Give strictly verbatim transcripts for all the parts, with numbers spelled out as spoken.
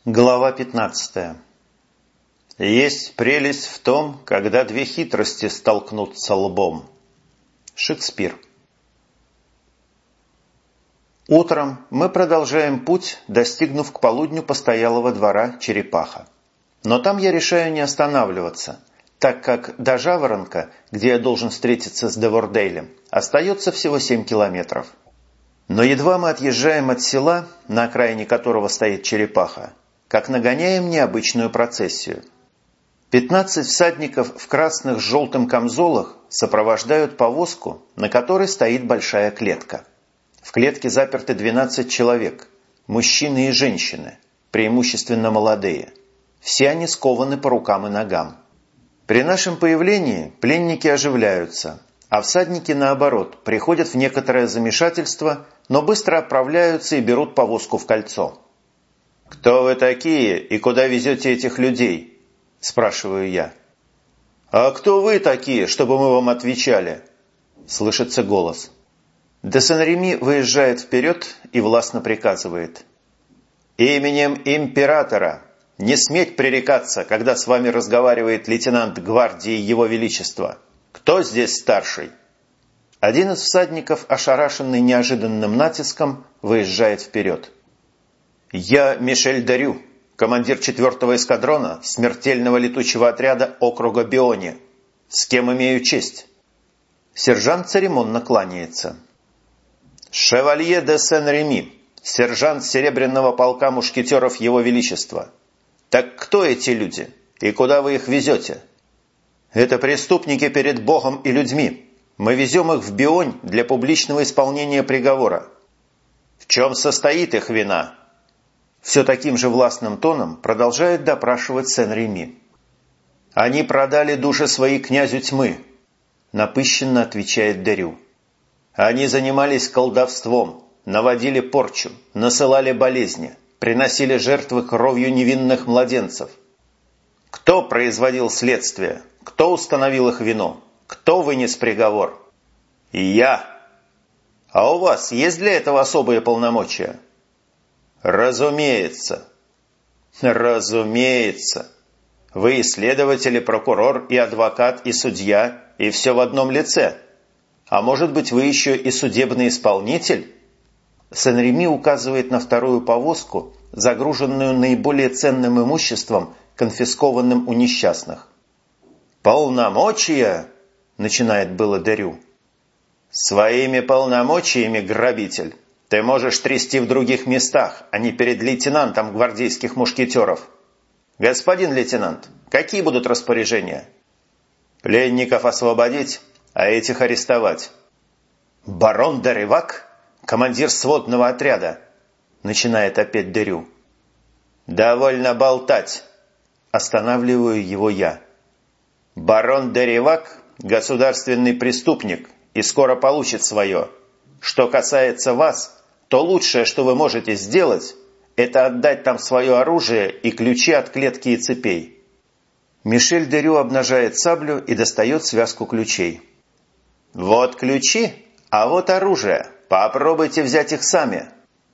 Глава пятнадцатая. Есть прелесть в том, когда две хитрости столкнутся лбом. Шекспир. Утром мы продолжаем путь, достигнув к полудню постоялого двора «Черепаха». Но там я решаю не останавливаться, так как до Жаворонка, где я должен встретиться с Девордейлем, остается всего семь километров. Но едва мы отъезжаем от села, на окраине которого стоит «Черепаха», как нагоняем необычную процессию. Пятнадцать всадников в красных с желтым камзолах сопровождают повозку, на которой стоит большая клетка. В клетке заперты двенадцать человек, мужчины и женщины, преимущественно молодые. Все они скованы по рукам и ногам. При нашем появлении пленники оживляются, а всадники, наоборот, приходят в некоторое замешательство, но быстро отправляются и берут повозку в кольцо. «Кто вы такие и куда везете этих людей?» – спрашиваю я. «А кто вы такие, чтобы мы вам отвечали?» – слышится голос. Де Сен-Реми выезжает вперед и властно приказывает. «Именем императора не сметь пререкаться, когда с вами разговаривает лейтенант гвардии Его Величества. Кто здесь старший?» Один из всадников, ошарашенный неожиданным натиском, выезжает вперед. «Я Мишель Дерю, командир четвертого эскадрона смертельного летучего отряда округа Биони. С кем имею честь?» Сержант церемонно кланяется. «Шевалье де Сен-Реми, сержант Серебряного полка мушкетеров Его Величества. Так кто эти люди и куда вы их везете?» «Это преступники перед Богом и людьми. Мы везем их в Бионь для публичного исполнения приговора». «В чем состоит их вина?» Все таким же властным тоном продолжает допрашивать Сен-Реми. «Они продали души свои князю тьмы», – напыщенно отвечает Дерю. «Они занимались колдовством, наводили порчу, насылали болезни, приносили жертвы кровью невинных младенцев. Кто производил следствие? Кто установил их вину? Кто вынес приговор? Я. А у вас есть для этого особые полномочия?» «Разумеется». «Разумеется. Вы и следователь, и прокурор, и адвокат, и судья, и все в одном лице. А может быть, вы еще и судебный исполнитель?» Сен-Реми указывает на вторую повозку, загруженную наиболее ценным имуществом, конфискованным у несчастных. «Полномочия?» – начинает было Дерю. «Своими полномочиями, грабитель, ты можешь трясти в других местах, а не перед лейтенантом гвардейских мушкетеров. Господин лейтенант, какие будут распоряжения?» «Пленников освободить, а этих арестовать». «Барон де Ривак, командир сводного отряда», – начинает опять Дерю. «Довольно болтать», – останавливаю его я. «Барон де Ривак – государственный преступник и скоро получит свое. Что касается вас, то лучшее, что вы можете сделать, это отдать там свое оружие и ключи от клетки и цепей». Мишель Дерю обнажает саблю и достает связку ключей. «Вот ключи, а вот оружие. Попробуйте взять их сами».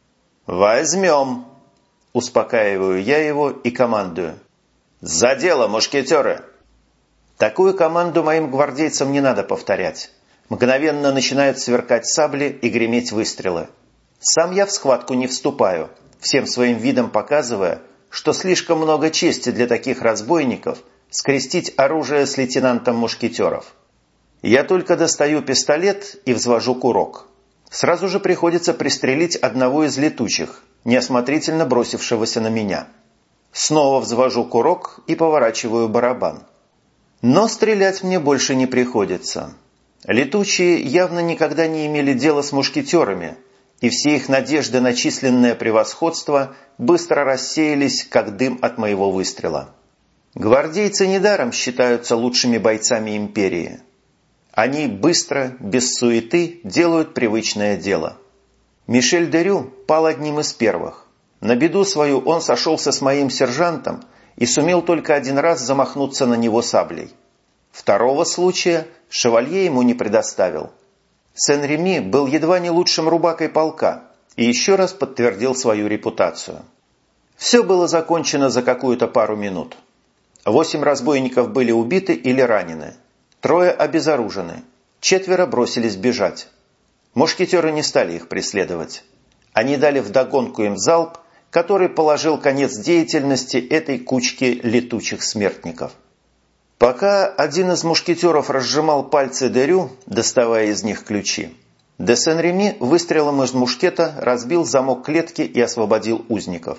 «Возьмем», – успокаиваю я его и командую. «За дело, мушкетеры!» Такую команду моим гвардейцам не надо повторять. Мгновенно начинают сверкать сабли и греметь выстрелы. Сам я в схватку не вступаю, всем своим видом показывая, что слишком много чести для таких разбойников скрестить оружие с лейтенантом мушкетеров. Я только достаю пистолет и взвожу курок. Сразу же приходится пристрелить одного из летучих, неосмотрительно бросившегося на меня. Снова взвожу курок и поворачиваю барабан. Но стрелять мне больше не приходится. Летучие явно никогда не имели дела с мушкетерами, и все их надежды на численное превосходство быстро рассеялись, как дым от моего выстрела. Гвардейцы недаром считаются лучшими бойцами империи. Они быстро, без суеты, делают привычное дело. Мишель Дерю пал одним из первых. На беду свою он сошелся с моим сержантом и сумел только один раз замахнуться на него саблей. Второго случая шевалье ему не предоставил. Сен-Реми был едва не лучшим рубакой полка и еще раз подтвердил свою репутацию. Все было закончено за какую-то пару минут. Восемь разбойников были убиты или ранены. Трое обезоружены. Четверо бросились бежать. Мушкетеры не стали их преследовать. Они дали вдогонку им залп, который положил конец деятельности этой кучки летучих смертников. Пока один из мушкетеров разжимал пальцы Дерю, доставая из них ключи, де Сен-Реми выстрелом из мушкета разбил замок клетки и освободил узников.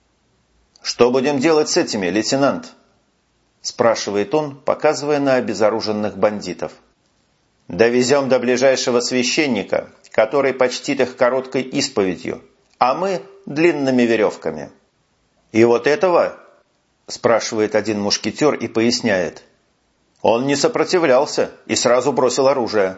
«Что будем делать с этими, лейтенант?» – спрашивает он, показывая на обезоруженных бандитов. «Довезем до ближайшего священника, который почтит их короткой исповедью, а мы – длинными веревками». «И вот этого?» – спрашивает один мушкетер и поясняет. «Он не сопротивлялся и сразу бросил оружие».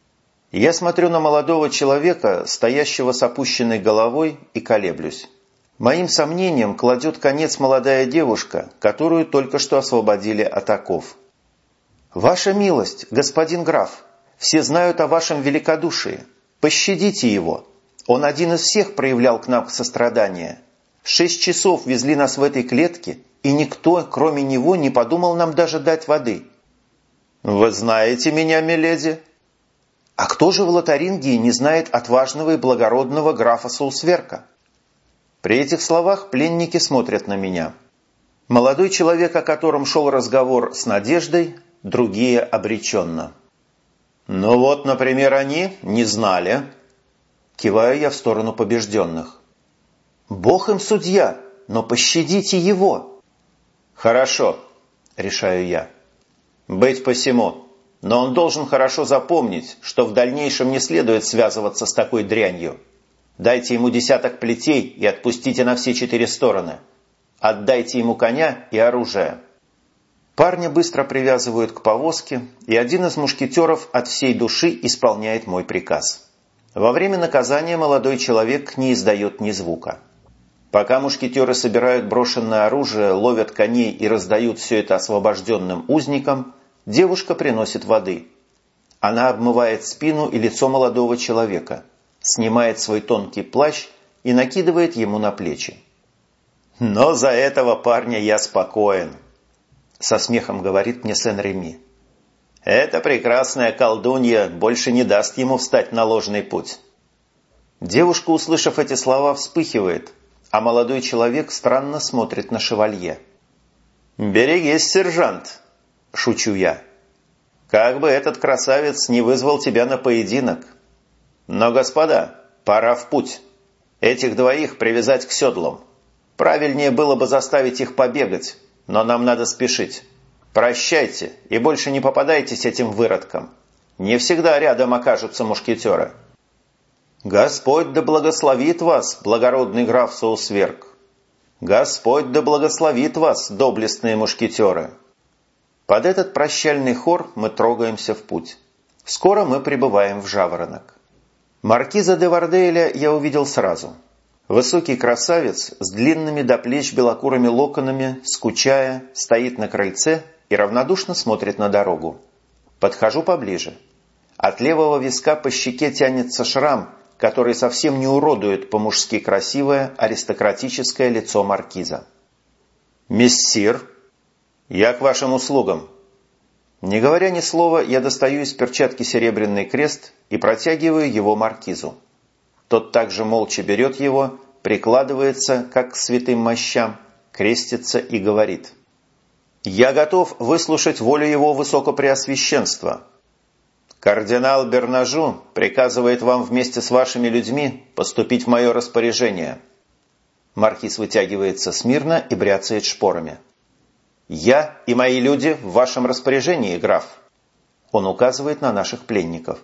Я смотрю на молодого человека, стоящего с опущенной головой, и колеблюсь. Моим сомнениям кладет конец молодая девушка, которую только что освободили от оков. «Ваша милость, господин граф, все знают о вашем великодушии. Пощадите его. Он один из всех проявлял к нам сострадание. Шесть часов везли нас в этой клетке, и никто, кроме него, не подумал нам даже дать воды». «Вы знаете меня, миледи?» «А кто же в Лотарингии не знает отважного и благородного графа Соусверка?» При этих словах пленники смотрят на меня. Молодой человек, о котором шел разговор, с надеждой, другие обреченно. «Ну вот, например, они не знали». Киваю я в сторону побежденных. «Бог им судья, но пощадите его». «Хорошо», — решаю я. «Быть посему. Но он должен хорошо запомнить, что в дальнейшем не следует связываться с такой дрянью. Дайте ему десяток плетей и отпустите на все четыре стороны. Отдайте ему коня и оружие». Парня быстро привязывают к повозке, и один из мушкетеров от всей души исполняет мой приказ. Во время наказания молодой человек не издает ни звука. Пока мушкетеры собирают брошенное оружие, ловят коней и раздают все это освобожденным узникам, девушка приносит воды. Она обмывает спину и лицо молодого человека, снимает свой тонкий плащ и накидывает ему на плечи. «Но за этого парня я спокоен», — со смехом говорит мне Сен-Реми. «Эта прекрасная колдунья больше не даст ему встать на ложный путь». Девушка, услышав эти слова, вспыхивает, а молодой человек странно смотрит на шевалье. «Берегись, сержант», — шучу я. «Как бы этот красавец не вызвал тебя на поединок. Но, господа, пора в путь. Этих двоих привязать к седлам. Правильнее было бы заставить их побегать, но нам надо спешить. Прощайте и больше не попадайтесь этим выродкам. Не всегда рядом окажутся мушкетеры». «Господь да благословит вас, благородный граф Соусверк! Господь да благословит вас, доблестные мушкетеры!» Под этот прощальный хор мы трогаемся в путь. Скоро мы прибываем в Жаворонок. Маркиза де Варделя я увидел сразу. Высокий красавец с длинными до плеч белокурыми локонами, скучая, стоит на крыльце и равнодушно смотрит на дорогу. Подхожу поближе. От левого виска по щеке тянется шрам, который совсем не уродует по-мужски красивое аристократическое лицо маркиза. «Мессир, я к вашим услугам». Не говоря ни слова, я достаю из перчатки серебряный крест и протягиваю его маркизу. Тот также молча берет его, прикладывается, как к святым мощам, крестится и говорит: «Я готов выслушать волю его высокопреосвященства. Кардинал Бернажу приказывает вам вместе с вашими людьми поступить в мое распоряжение». Маркиз вытягивается смирно и бряцает шпорами. «Я и мои люди в вашем распоряжении, граф». Он указывает на наших пленников.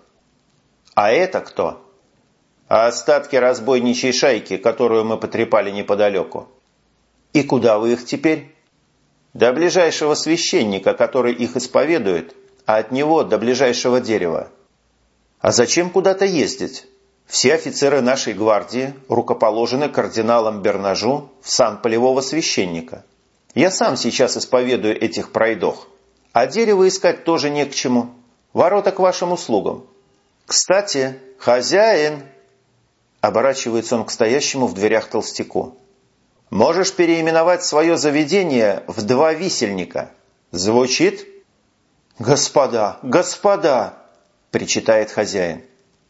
«А это кто?» «А остатки разбойничьей шайки, которую мы потрепали неподалеку». «И куда вы их теперь?» «До ближайшего священника, который их исповедует, а от него до ближайшего дерева». «А зачем куда-то ездить? Все офицеры нашей гвардии рукоположены кардиналом Бернажу в сан полевого священника. Я сам сейчас исповедую этих пройдох, а дерево искать тоже не к чему. Ворота к вашим услугам. Кстати, хозяин!» Оборачивается он к стоящему в дверях толстяку. Можешь переименовать свое заведение в «Два висельника». Звучит? «Господа, господа!» – причитает хозяин.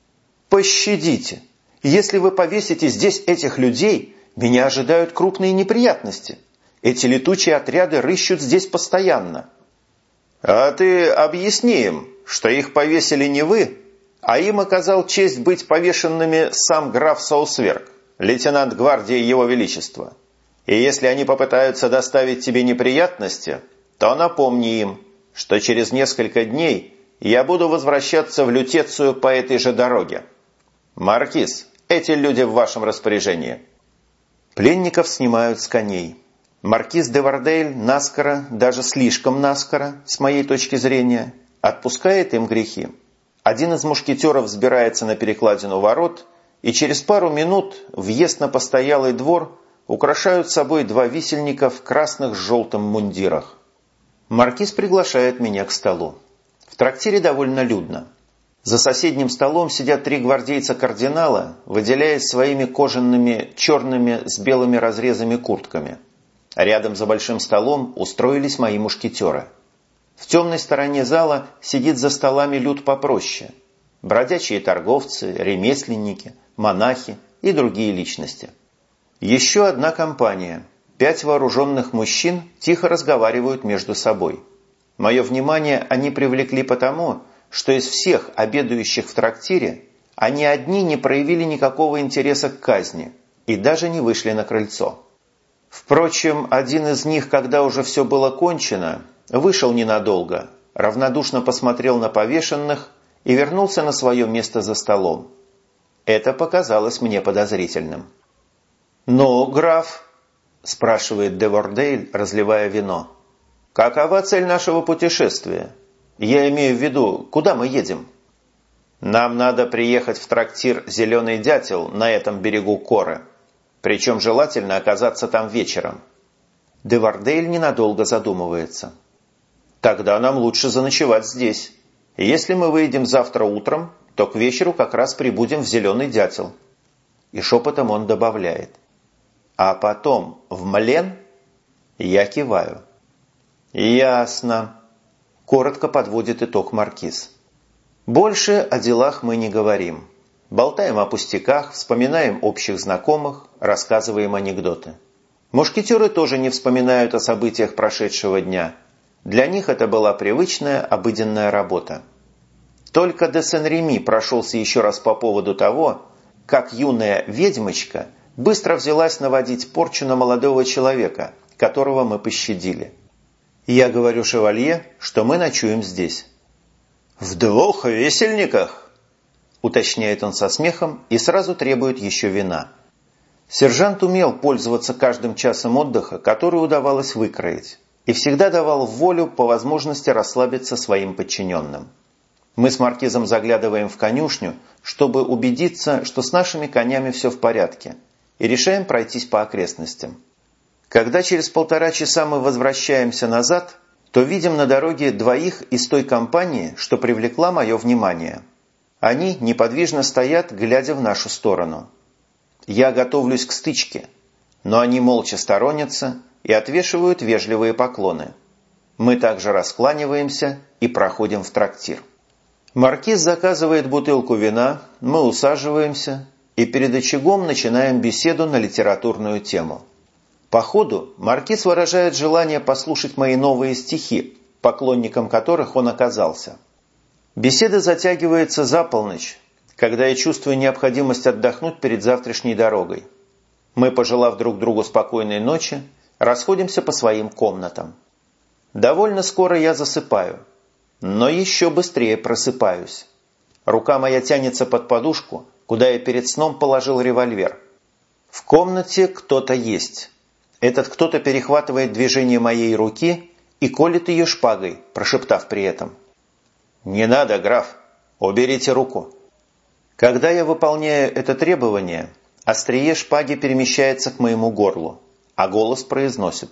«Пощадите! Если вы повесите здесь этих людей, меня ожидают крупные неприятности. Эти летучие отряды рыщут здесь постоянно». «А ты объясни им, что их повесили не вы, а им оказал честь быть повешенными сам граф Саусверг, лейтенант гвардии Его Величества. И если они попытаются доставить тебе неприятности, то напомни им, что через несколько дней я буду возвращаться в Лютецию по этой же дороге. Маркиз, эти люди в вашем распоряжении». Пленников снимают с коней. Маркиз де Вардейль наскоро, даже слишком наскоро, с моей точки зрения, отпускает им грехи. Один из мушкетеров взбирается на перекладину ворот, и через пару минут въезд на постоялый двор украшают собой два висельника в красных с желтым мундирах. Маркиз приглашает меня к столу. В трактире довольно людно. За соседним столом сидят три гвардейца-кардинала, выделяясь своими кожаными черными с белыми разрезами куртками. Рядом за большим столом устроились мои мушкетеры. В темной стороне зала сидит за столами люд попроще. Бродячие торговцы, ремесленники, монахи и другие личности. Еще одна компания. Пять вооруженных мужчин тихо разговаривают между собой. Мое внимание они привлекли потому, что из всех обедающих в трактире они одни не проявили никакого интереса к казни и даже не вышли на крыльцо. Впрочем, один из них, когда уже все было кончено, вышел ненадолго, равнодушно посмотрел на повешенных и вернулся на свое место за столом. Это показалось мне подозрительным. «Ну, граф?» – спрашивает де Вардейль, разливая вино. «Какова цель нашего путешествия? Я имею в виду, куда мы едем?» «Нам надо приехать в трактир «Зеленый дятел» на этом берегу Коры. Причем желательно оказаться там вечером». Де Вардейль ненадолго задумывается. «Тогда нам лучше заночевать здесь. Если мы выйдем завтра утром, то к вечеру как раз прибудем в «Зеленый дятел». И шепотом он добавляет. «А потом в Млен?» Я киваю. «Ясно», – коротко подводит итог маркиз. Больше о делах мы не говорим. Болтаем о пустяках, вспоминаем общих знакомых, рассказываем анекдоты. Мушкетеры тоже не вспоминают о событиях прошедшего дня. Для них это была привычная, обыденная работа. Только де Сен-Реми прошелся еще раз по поводу того, как юная ведьмочка быстро взялась наводить порчу на молодого человека, которого мы пощадили. Я говорю шевалье, что мы ночуем здесь. «В двух висельниках?» – уточняет он со смехом и сразу требует еще вина. Сержант умел пользоваться каждым часом отдыха, который удавалось выкроить, и всегда давал волю по возможности расслабиться своим подчиненным. Мы с маркизом заглядываем в конюшню, чтобы убедиться, что с нашими конями все в порядке, и решаем пройтись по окрестностям. Когда через полтора часа мы возвращаемся назад, то видим на дороге двоих из той компании, что привлекла мое внимание. Они неподвижно стоят, глядя в нашу сторону. Я готовлюсь к стычке, но они молча сторонятся и отвешивают вежливые поклоны. Мы также раскланиваемся и проходим в трактир. Маркиз заказывает бутылку вина, мы усаживаемся и перед очагом начинаем беседу на литературную тему. По ходу маркиз выражает желание послушать мои новые стихи, поклонником которых он оказался. Беседа затягивается за полночь, когда я чувствую необходимость отдохнуть перед завтрашней дорогой. Мы, пожелав друг другу спокойной ночи, расходимся по своим комнатам. Довольно скоро я засыпаю, но еще быстрее просыпаюсь. Рука моя тянется под подушку, куда я перед сном положил револьвер. В комнате кто-то есть. Этот кто-то перехватывает движение моей руки и колет ее шпагой, прошептав при этом: «Не надо, граф, уберите руку». Когда я выполняю это требование, острие шпаги перемещается к моему горлу, а голос произносит: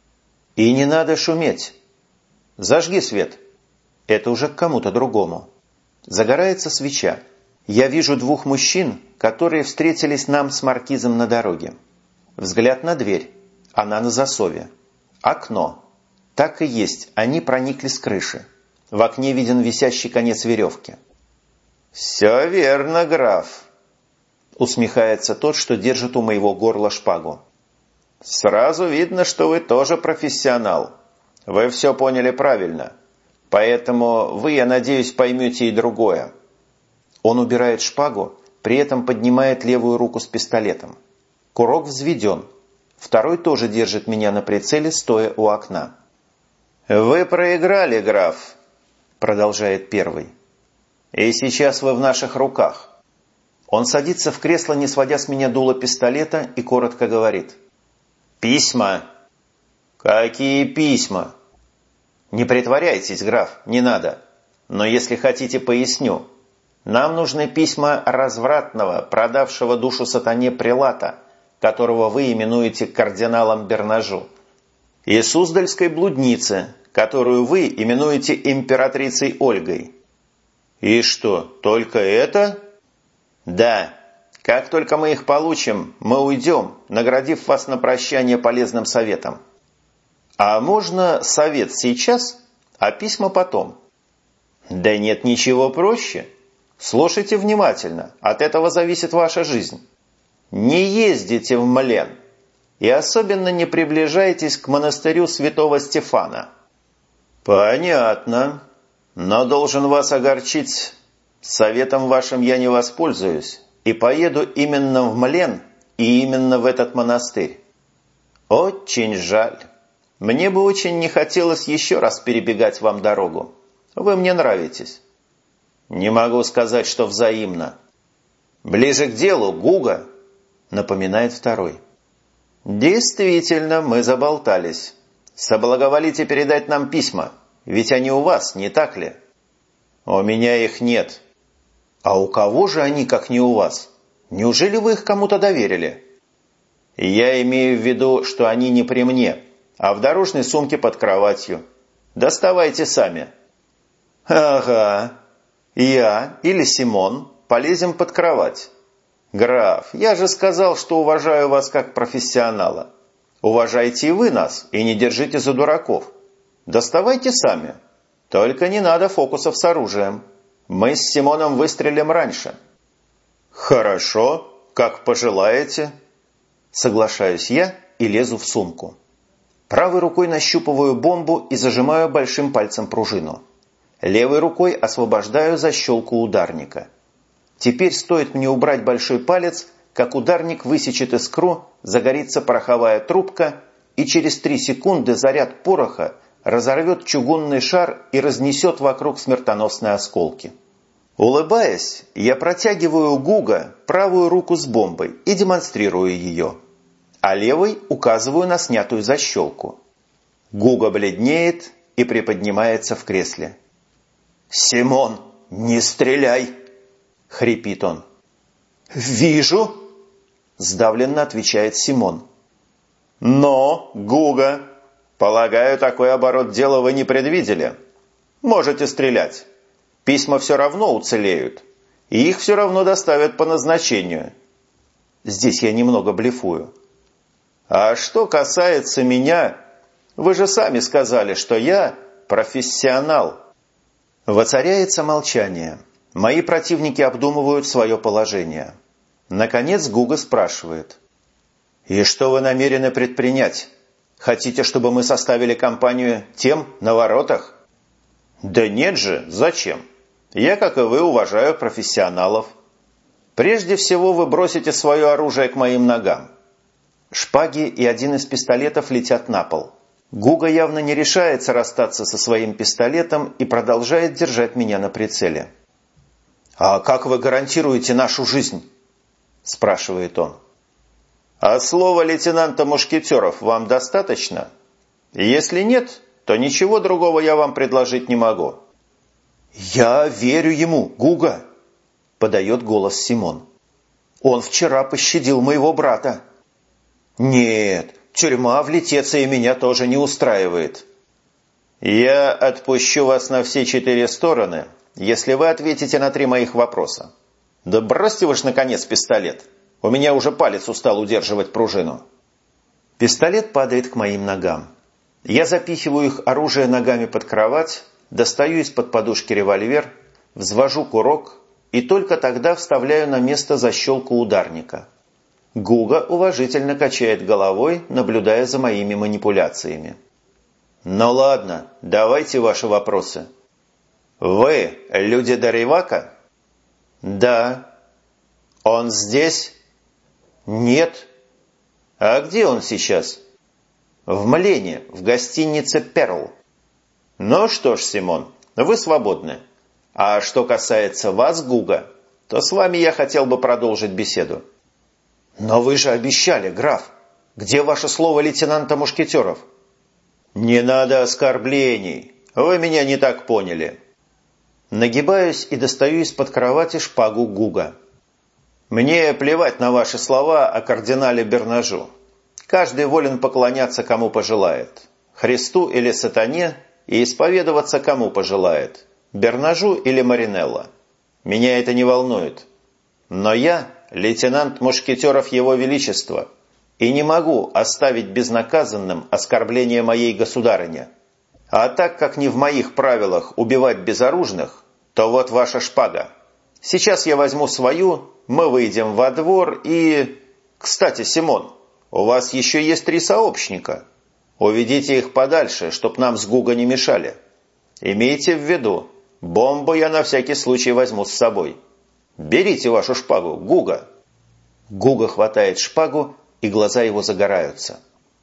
«И не надо шуметь. Зажги свет». Это уже к кому-то другому. Загорается свеча. Я вижу двух мужчин, которые встретились нам с маркизом на дороге. Взгляд на дверь. Она на засове. Окно. Так и есть, они проникли с крыши. В окне виден висящий конец веревки. «Все верно, граф», — усмехается тот, что держит у моего горла шпагу. «Сразу видно, что вы тоже профессионал. Вы все поняли правильно. Поэтому вы, я надеюсь, поймете и другое». Он убирает шпагу, при этом поднимает левую руку с пистолетом. Курок взведен. Второй тоже держит меня на прицеле, стоя у окна. «Вы проиграли, граф», — продолжает первый. «И сейчас вы в наших руках». Он садится в кресло, не сводя с меня дуло пистолета, и коротко говорит. «Письма». «Какие письма?» «Не притворяйтесь, граф, не надо. Но если хотите, поясню. Нам нужны письма развратного, продавшего душу сатане прелата, которого вы именуете кардиналом Бернажу, и суздальской блудницы, которую вы именуете императрицей Ольгой». «И что, только это?» «Да. Как только мы их получим, мы уйдем, наградив вас на прощание полезным советом». «А можно совет сейчас, а письма потом?» «Да нет ничего проще. Слушайте внимательно, от этого зависит ваша жизнь. Не ездите в Млен и особенно не приближайтесь к монастырю святого Стефана». «Понятно. Но должен вас огорчить. Советом вашим я не воспользуюсь и поеду именно в Млен и именно в этот монастырь. Очень жаль. Мне бы очень не хотелось еще раз перебегать вам дорогу. Вы мне нравитесь». «Не могу сказать, что взаимно». «Ближе к делу, Гуга», — напоминает второй. «Действительно, мы заболтались. Соблаговолите передать нам письма, ведь они у вас, не так ли?» «У меня их нет». «А у кого же они, как не у вас? Неужели вы их кому-то доверили?» «Я имею в виду, что они не при мне, а в дорожной сумке под кроватью. Доставайте сами». «Ага. Я или Симон полезем под кровать. Граф, я же сказал, что уважаю вас как профессионала. Уважайте и вы нас, и не держите за дураков. Доставайте сами. Только не надо фокусов с оружием. Мы с Симоном выстрелим раньше». «Хорошо, как пожелаете». Соглашаюсь я и лезу в сумку. Правой рукой нащупываю бомбу и зажимаю большим пальцем пружину. Левой рукой освобождаю защелку ударника. Теперь стоит мне убрать большой палец, как ударник высечет искру, загорится пороховая трубка, и через три секунды заряд пороха разорвет чугунный шар и разнесет вокруг смертоносные осколки. Улыбаясь, я протягиваю Гуга правую руку с бомбой и демонстрирую ее, а левой указываю на снятую защелку. Гуга бледнеет и приподнимается в кресле. «Симон, не стреляй!» — хрипит он. «Вижу!» — сдавленно отвечает Симон. «Но, Гуга, полагаю, такой оборот дела вы не предвидели. Можете стрелять. Письма все равно уцелеют, и их все равно доставят по назначению». Здесь я немного блефую. «А что касается меня, вы же сами сказали, что я профессионал». Воцаряется молчание. Мои противники обдумывают свое положение. Наконец Гуга спрашивает. «И что вы намерены предпринять? Хотите, чтобы мы составили компанию тем на воротах?» «Да нет же, зачем? Я, как и вы, уважаю профессионалов. Прежде всего вы бросите свое оружие к моим ногам». Шпаги и один из пистолетов летят на пол. Гуга явно не решается расстаться со своим пистолетом и продолжает держать меня на прицеле. «А как вы гарантируете нашу жизнь?» – спрашивает он. «А слова лейтенанта Мушкетеров вам достаточно? Если нет, то ничего другого я вам предложить не могу». «Я верю ему, Гуга», – подает голос Симон. «Он вчера пощадил моего брата». «Нет, тюрьма в Летеции меня тоже не устраивает». «Я отпущу вас на все четыре стороны, если вы ответите на три моих вопроса. Да бросьте вы ж, наконец, пистолет. У меня уже палец устал удерживать пружину». Пистолет падает к моим ногам. Я запихиваю их оружие ногами под кровать, достаю из-под подушки револьвер, взвожу курок и только тогда вставляю на место защелку ударника. Гуга уважительно качает головой, наблюдая за моими манипуляциями. «Ну ладно, давайте ваши вопросы». «Вы люди Даривака?» «Да». «Он здесь?» «Нет». «А где он сейчас?» «В Млене, в гостинице «Перл». «Ну что ж, Симон, вы свободны. А что касается вас, Гуга, то с вами я хотел бы продолжить беседу». «Но вы же обещали, граф. Где ваше слово лейтенанта Мушкетеров?» «Не надо оскорблений. Вы меня не так поняли». Нагибаюсь и достаю из-под кровати шпагу Гуга. «Мне плевать на ваши слова о кардинале Бернажу. Каждый волен поклоняться, кому пожелает. Христу или сатане, и исповедоваться, кому пожелает. Бернажу или Маринелло. Меня это не волнует. Но я лейтенант Мушкетеров Его Величества и не могу оставить безнаказанным оскорбление моей государыни. А так как не в моих правилах убивать безоружных, то вот ваша шпага. Сейчас я возьму свою, мы выйдем во двор и... Кстати, Симон, у вас еще есть три сообщника. Уведите их подальше, чтоб нам с Гуга не мешали. Имейте в виду, бомбу я на всякий случай возьму с собой. Берите вашу шпагу, Гуга». Гуга хватает шпагу, и глаза его загораются.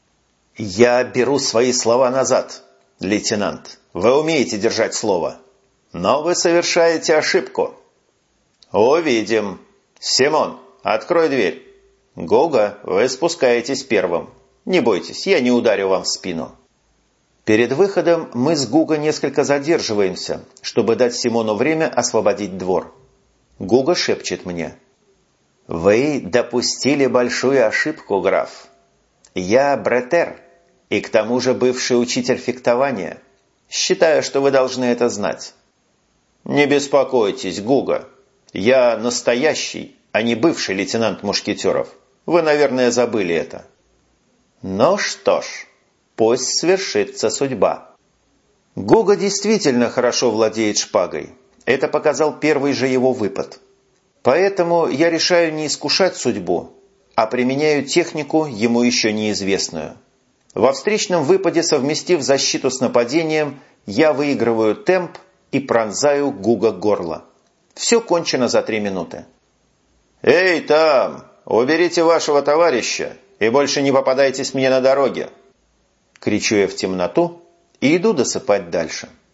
«Я беру свои слова назад, лейтенант. Вы умеете держать слово. Но вы совершаете ошибку». «Увидим. Симон, открой дверь. Гуга, вы спускаетесь первым. Не бойтесь, я не ударю вам в спину». Перед выходом мы с Гуга несколько задерживаемся, чтобы дать Симону время освободить двор. Гуга шепчет мне: «Вы допустили большую ошибку, граф. Я бретер, и к тому же бывший учитель фехтования. Считаю, что вы должны это знать». «Не беспокойтесь, Гуга. Я настоящий, а не бывший лейтенант Мушкетеров. Вы, наверное, забыли это». «Ну что ж, пусть свершится судьба». Гуга действительно хорошо владеет шпагой. Это показал первый же его выпад. Поэтому я решаю не искушать судьбу, а применяю технику, ему еще неизвестную. Во встречном выпаде, совместив защиту с нападением, я выигрываю темп и пронзаю Гуга горло. Все кончено за три минуты. «Эй, там! Уберите вашего товарища и больше не попадайтесь мне на дороге!» Кричу я в темноту и иду досыпать дальше.